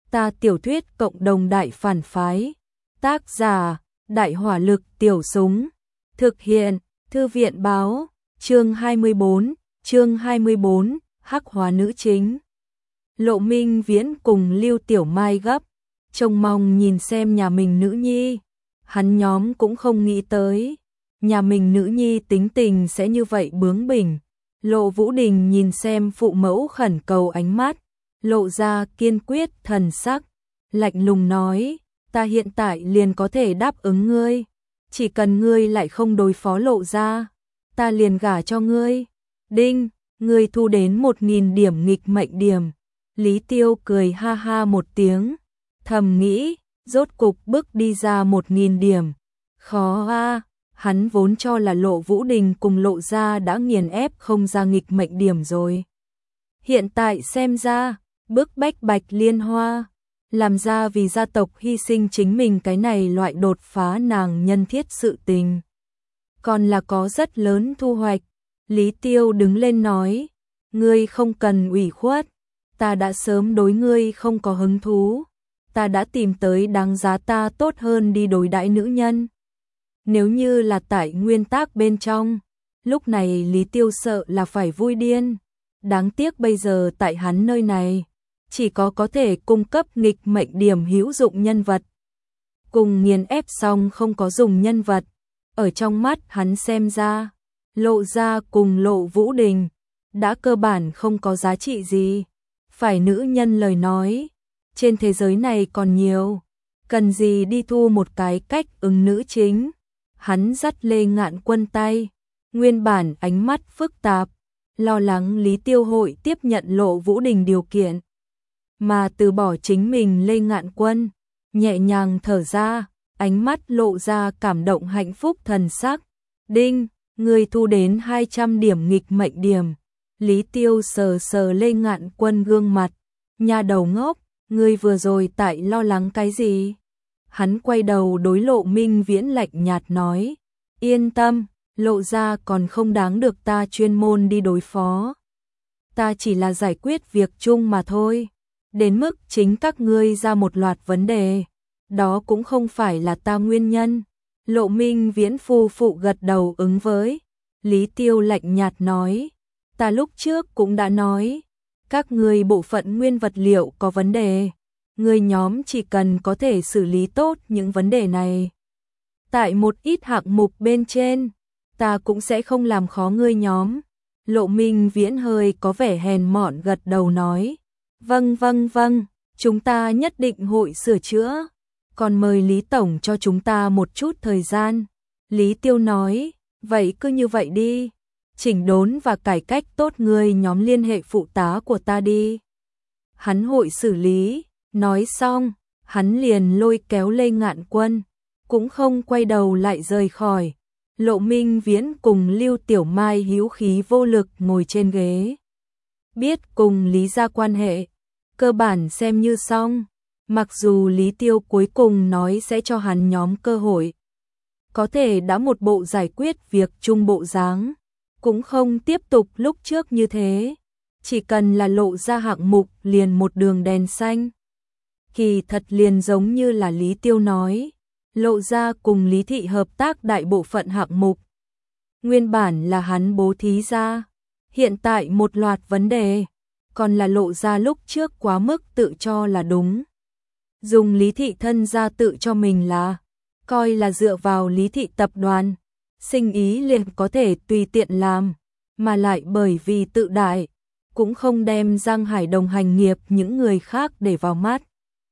Ta tiểu thuyết cộng đồng đại phản phái. Tác giả: Đại hỏa lực tiểu súng. Thực hiện: Thư viện báo. Chương 24, hắc hóa nữ chính. Lộ Minh Viễn cùng Lưu Tiểu Mai gấp, trông mong nhìn xem nhà mình nữ nhi. Hắn nhóm cũng không nghĩ tới, nhà mình nữ nhi tính tình sẽ như vậy bướng bỉnh. Lộ Vũ Đình nhìn xem phụ mẫu khẩn cầu ánh mắt, lộ ra kiên quyết thần sắc, lạnh lùng nói, ta hiện tại liền có thể đáp ứng ngươi, chỉ cần ngươi lại không đối phó Lộ gia, ta liền gả cho ngươi. Đinh, ngươi thu đến 1000 điểm nghịch mệnh điểm. Lý Tiêu cười ha ha một tiếng, thầm nghĩ, rốt cục bước đi ra 1000 điểm. Khó a, hắn vốn cho là Lộ Vũ Đình cùng Lộ gia đã nghiền ép không ra nghịch mệnh điểm rồi. Hiện tại xem ra, bức bách Bạch Liên Hoa, làm ra vì gia tộc hy sinh chính mình cái này loại đột phá nàng nhân thiết sự tình. Còn là có rất lớn thu hoạch. Lý Tiêu đứng lên nói, ngươi không cần ủy khuất, ta đã sớm đối ngươi không có hứng thú, ta đã tìm tới đáng giá ta tốt hơn đi đối đãi nữ nhân. Nếu như là tại nguyên tắc bên trong, lúc này Lý Tiêu sợ là phải vui điên. Đáng tiếc bây giờ tại hắn nơi này, chỉ có thể cung cấp nghịch mệnh điểm hữu dụng nhân vật. Cùng nghiền ép xong không có dùng nhân vật, ở trong mắt hắn xem ra, Lộ gia cùng Lộ Vũ Đình đã cơ bản không có giá trị gì. Phải nữ nhân lời nói, trên thế giới này còn nhiều, cần gì đi thu một cái cách ứng nữ chính. Hắn dắt Lê Ngạn Quân tay, nguyên bản ánh mắt phức tạp, lo lắng Lý Tiêu hội tiếp nhận Lộ Vũ Đình điều kiện, mà từ bỏ chính mình. Lê Ngạn Quân nhẹ nhàng thở ra, ánh mắt lộ ra cảm động hạnh phúc thần sắc. Đinh, ngươi thu đến 200 điểm nghịch mệnh điểm. Lý Tiêu sờ sờ Lê Ngạn Quân gương mặt, nhà đầu ngốc, ngươi vừa rồi tại lo lắng cái gì? Hắn quay đầu đối Lộ Minh Viễn lạnh nhạt nói, yên tâm, Lộ gia còn không đáng được ta chuyên môn đi đối phó. Ta chỉ là giải quyết việc chung mà thôi, đến mức chính các ngươi ra một loạt vấn đề, đó cũng không phải là ta nguyên nhân. Lộ Minh Viễn phụ gật đầu ứng với. Lý Tiêu lạnh nhạt nói, ta lúc trước cũng đã nói, các ngươi bộ phận nguyên vật liệu có vấn đề, ngươi nhóm chỉ cần có thể xử lý tốt những vấn đề này. Tại một ít hạng mục bên trên, ta cũng sẽ không làm khó ngươi nhóm. Lộ Minh Viễn hơi có vẻ hèn mọn gật đầu nói, vâng, chúng ta nhất định hội sửa chữa, còn mời Lý Tổng cho chúng ta một chút thời gian. Lý Tiêu nói, vậy cứ như vậy đi, chỉnh đốn và cải cách tốt ngươi nhóm liên hệ phụ tá của ta đi. Hắn hội xử lý. Nói xong, hắn liền lôi kéo Lê Ngạn Quân, cũng không quay đầu lại rời khỏi. Lộ Minh Viễn cùng Lưu Tiểu Mai hữu khí vô lực ngồi trên ghế. Biết cùng Lý gia quan hệ, cơ bản xem như xong, mặc dù Lý Tiêu cuối cùng nói sẽ cho hắn nhóm cơ hội. Có thể đã một bộ giải quyết việc chung bộ dáng, cũng không tiếp tục lúc trước như thế. Chỉ cần là Lộ ra hạng mục liền một đường đèn xanh. Kỳ thật liền giống như là Lý Tiêu nói, Lộ gia cùng Lý thị hợp tác đại bộ phận hạng mục. Nguyên bản là hắn bố thí ra, hiện tại một loạt vấn đề, còn là Lộ gia lúc trước quá mức tự cho là đúng. Dùng Lý thị thân gia tự cho mình là, coi là dựa vào Lý thị tập đoàn, sinh ý liền có thể tùy tiện làm, mà lại bởi vì tự đại, cũng không đem Giang Hải đồng hành nghiệp những người khác để vào mắt.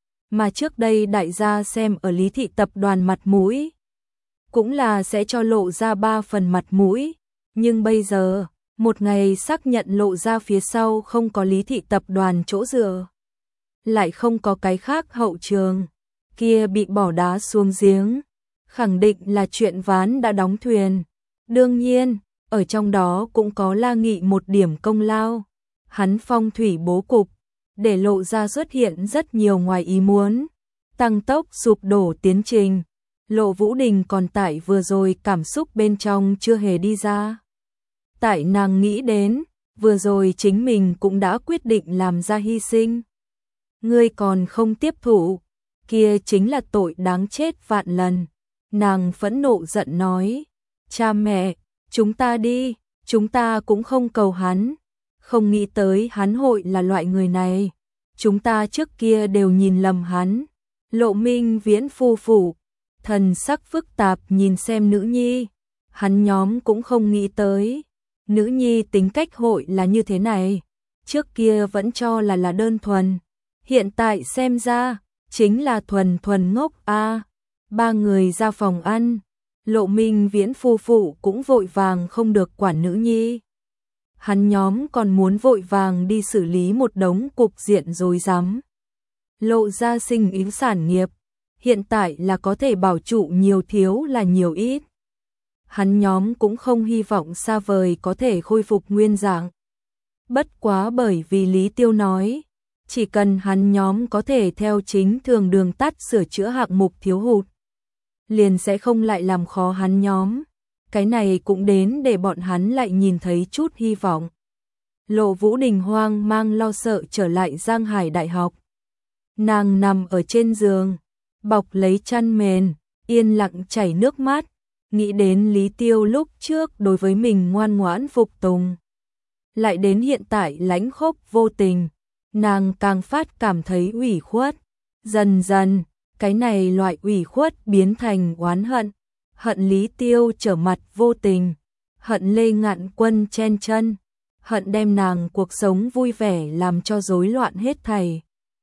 Mà trước đây đại gia xem ở Lý thị tập đoàn mặt mũi, cũng là sẽ cho Lộ ra 3 phần mặt mũi, nhưng bây giờ, một ngày xác nhận Lộ ra phía sau không có Lý thị tập đoàn chỗ dựa, lại không có cái khác hậu trường, kia bị bỏ đá xuống giếng, khẳng định là chuyện ván đã đóng thuyền. Đương nhiên, ở trong đó cũng có La Nghị một điểm công lao, hắn phong thủy bố cục, để Lộ ra xuất hiện rất nhiều ngoài ý muốn, tăng tốc sụp đổ tiến trình. Lộ Vũ Đình còn tại vừa rồi cảm xúc bên trong chưa hề đi ra. Tại nàng nghĩ đến, vừa rồi chính mình cũng đã quyết định làm ra hy sinh. ngươi còn không tiếp thụ, kia chính là tội đáng chết vạn lần. Nàng phẫn nộ giận nói, cha mẹ, chúng ta đi, chúng ta cũng không cầu hắn, không nghĩ tới hắn hội là loại người này, chúng ta trước kia đều nhìn lầm hắn. Lộ Minh Viễn phu phụ, thần sắc phức tạp nhìn xem nữ nhi, hắn nhóm cũng không nghĩ tới, nữ nhi tính cách hội là như thế này, trước kia vẫn cho là đơn thuần, hiện tại xem ra, chính là thuần thuần ngốc a. Ba người ra phòng ăn, Lộ Minh Viễn phu phụ cũng vội vàng không được quản nữ nhi. Hắn nhóm còn muốn vội vàng đi xử lý một đống cục diện rối rắm. Lộ gia sinh ý sản nghiệp, hiện tại là có thể bảo trụ nhiều thiếu là nhiều ít. Hắn nhóm cũng không hy vọng xa vời có thể khôi phục nguyên dạng. Bất quá bởi vì Lý Tiêu nói, chỉ cần hắn nhóm có thể theo chính thường đường tắt sửa chữa hạng mục thiếu hụt, liền sẽ không lại làm khó hắn nhóm. Cái này cũng đến để bọn hắn lại nhìn thấy chút hy vọng. Lộ Vũ Đình hoang mang lo sợ trở lại Giang Hải Đại học. Nàng nằm ở trên giường, bọc lấy chăn mền, yên lặng chảy nước mắt, nghĩ đến Lý Tiêu lúc trước đối với mình ngoan ngoãn phục tùng. Lại đến hiện tại lãnh khốc vô tình, nàng càng phát cảm thấy ủy khuất. Dần dần, cái này loại ủy khuất biến thành oán hận. Hận Lý Tiêu trở mặt vô tình, hận Lê Ngạn Quân chen chân, hận đem nàng cuộc sống vui vẻ làm cho rối loạn hết thảy.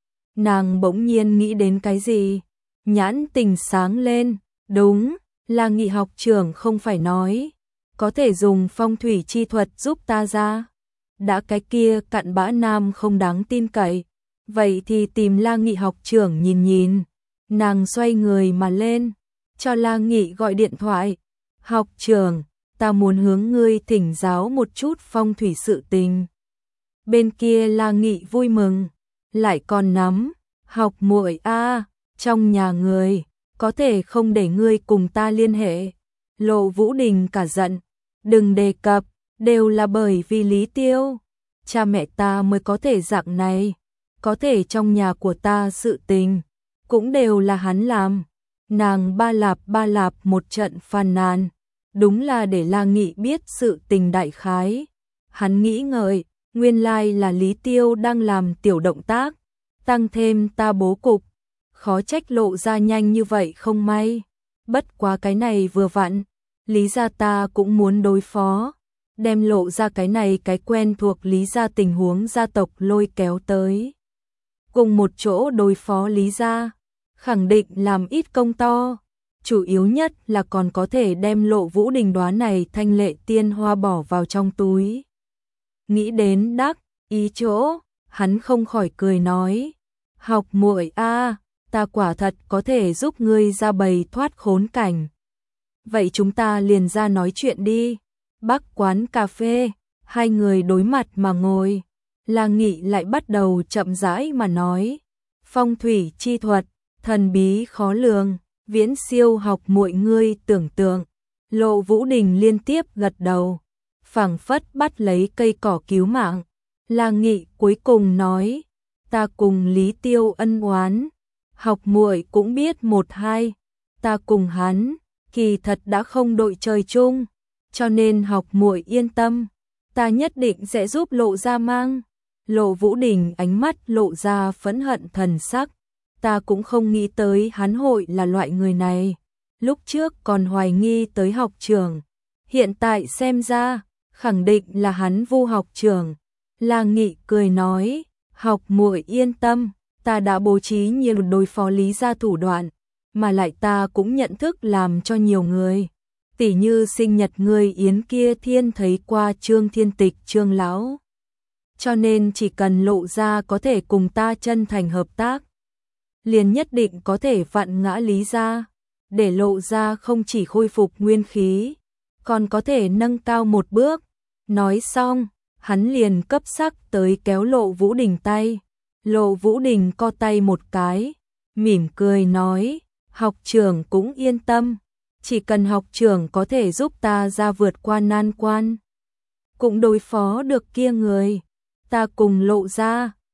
Nàng bỗng nhiên nghĩ đến cái gì, nhãn tình sáng lên, đúng, là Nghị học trưởng không phải nói, có thể dùng phong thủy chi thuật giúp ta ra. Đã cái kia cặn bã nam không đáng tin cậy, vậy thì tìm La Nghị học trưởng nhìn nhìn. Nàng xoay người mà lên, cho La Nghị gọi điện thoại. Học trưởng, ta muốn hướng ngươi thỉnh giáo một chút phong thủy sự tình. Bên kia La Nghị vui mừng, lại còn nắm, học muội a, trong nhà người, có thể không để ngươi cùng ta liên hệ. Lộ Vũ Đình cả giận, đừng đề cập, đều là bởi vì Lý Tiêu. Cha mẹ ta mới có thể dạng này, có thể trong nhà của ta sự tình, cũng đều là hắn làm. Nàng ba lạp một trận phàn nàn, đúng là để La Nghị biết sự tình đại khái. Hắn nghĩ ngợi, nguyên lai là Lý Tiêu đang làm tiểu động tác, tăng thêm ta bố cục, khó trách lộ ra nhanh như vậy không may. Bất quá cái này vừa vặn, Lý gia ta cũng muốn đối phó, đem lộ ra cái này cái quen thuộc Lý gia tình huống gia tộc lôi kéo tới. Cùng một chỗ đối phó Lý gia, khẳng định làm ít công to, chủ yếu nhất là còn có thể đem Lộ Vũ Đình đóa này thanh lệ tiên hoa bỏ vào trong túi. Nghĩ đến đắc ý chỗ, hắn không khỏi cười nói, học muội a, ta quả thật có thể giúp ngươi ra bầy thoát khốn cảnh. Vậy chúng ta liền ra nói chuyện đi. Bắc quán cà phê, hai người đối mặt mà ngồi. La Nghị lại bắt đầu chậm rãi mà nói, phong thủy chi thuật, thần bí khó lường, viễn siêu học muội ngươi tưởng tượng. Lộ Vũ Đình liên tiếp gật đầu, phảng phất bắt lấy cây cỏ cứu mạng. La Nghị cuối cùng nói, ta cùng Lý Tiêu ân oán, học muội cũng biết một hai, ta cùng hắn kỳ thật đã không đội trời chung, cho nên học muội yên tâm, ta nhất định sẽ giúp Lộ gia mang. Lộ Vũ Đình ánh mắt lộ ra phẫn hận thần sắc, ta cũng không nghĩ tới hắn hội là loại người này, lúc trước còn hoài nghi tới học trưởng, hiện tại xem ra, khẳng định là hắn vu học trưởng. La Nghị cười nói, học muội yên tâm, ta đã bố trí nhiều đối phó Lý gia thủ đoạn, mà lại ta cũng nhận thức làm cho nhiều người. Tỉ như sinh nhật người Yến kia thiên thấy qua Trương Thiên Tịch Trương lão. Cho nên chỉ cần Lộ gia có thể cùng ta chân thành hợp tác, liền nhất định có thể vặn ngã Lý gia, để Lộ gia không chỉ khôi phục nguyên khí, còn có thể nâng cao một bước. Nói xong, hắn liền cấp sắc tới kéo Lộ Vũ Đình tay. Lộ Vũ Đình co tay một cái, mỉm cười nói, học trưởng cũng yên tâm, chỉ cần học trưởng có thể giúp ta ra vượt qua nan quan, cũng đối phó được kia người, ta cùng Lộ gia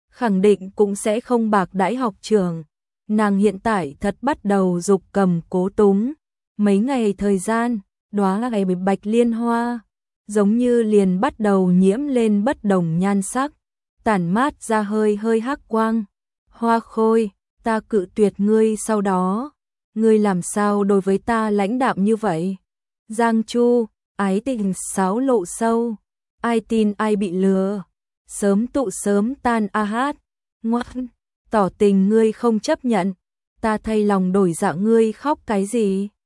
khẳng định cũng sẽ không bạc đãi học trường. Nàng hiện tại thật bắt đầu dục cầm cố túng. Mấy ngày thời gian, đóa ngày bạch liên hoa, giống như liền bắt đầu nhiễm lên bất đồng nhan sắc, tản mát ra hơi hơi hắc quang. Hoa Khôi, ta cự tuyệt ngươi sau đó, ngươi làm sao đối với ta lãnh đạm như vậy? Giang Chu, ái tình sáo lộ sâu, ai tin ai bị lừa, sớm tụ sớm tan a hát, ngoan, tỏ tình ngươi không chấp nhận, ta thay lòng đổi dạ ngươi khóc cái gì?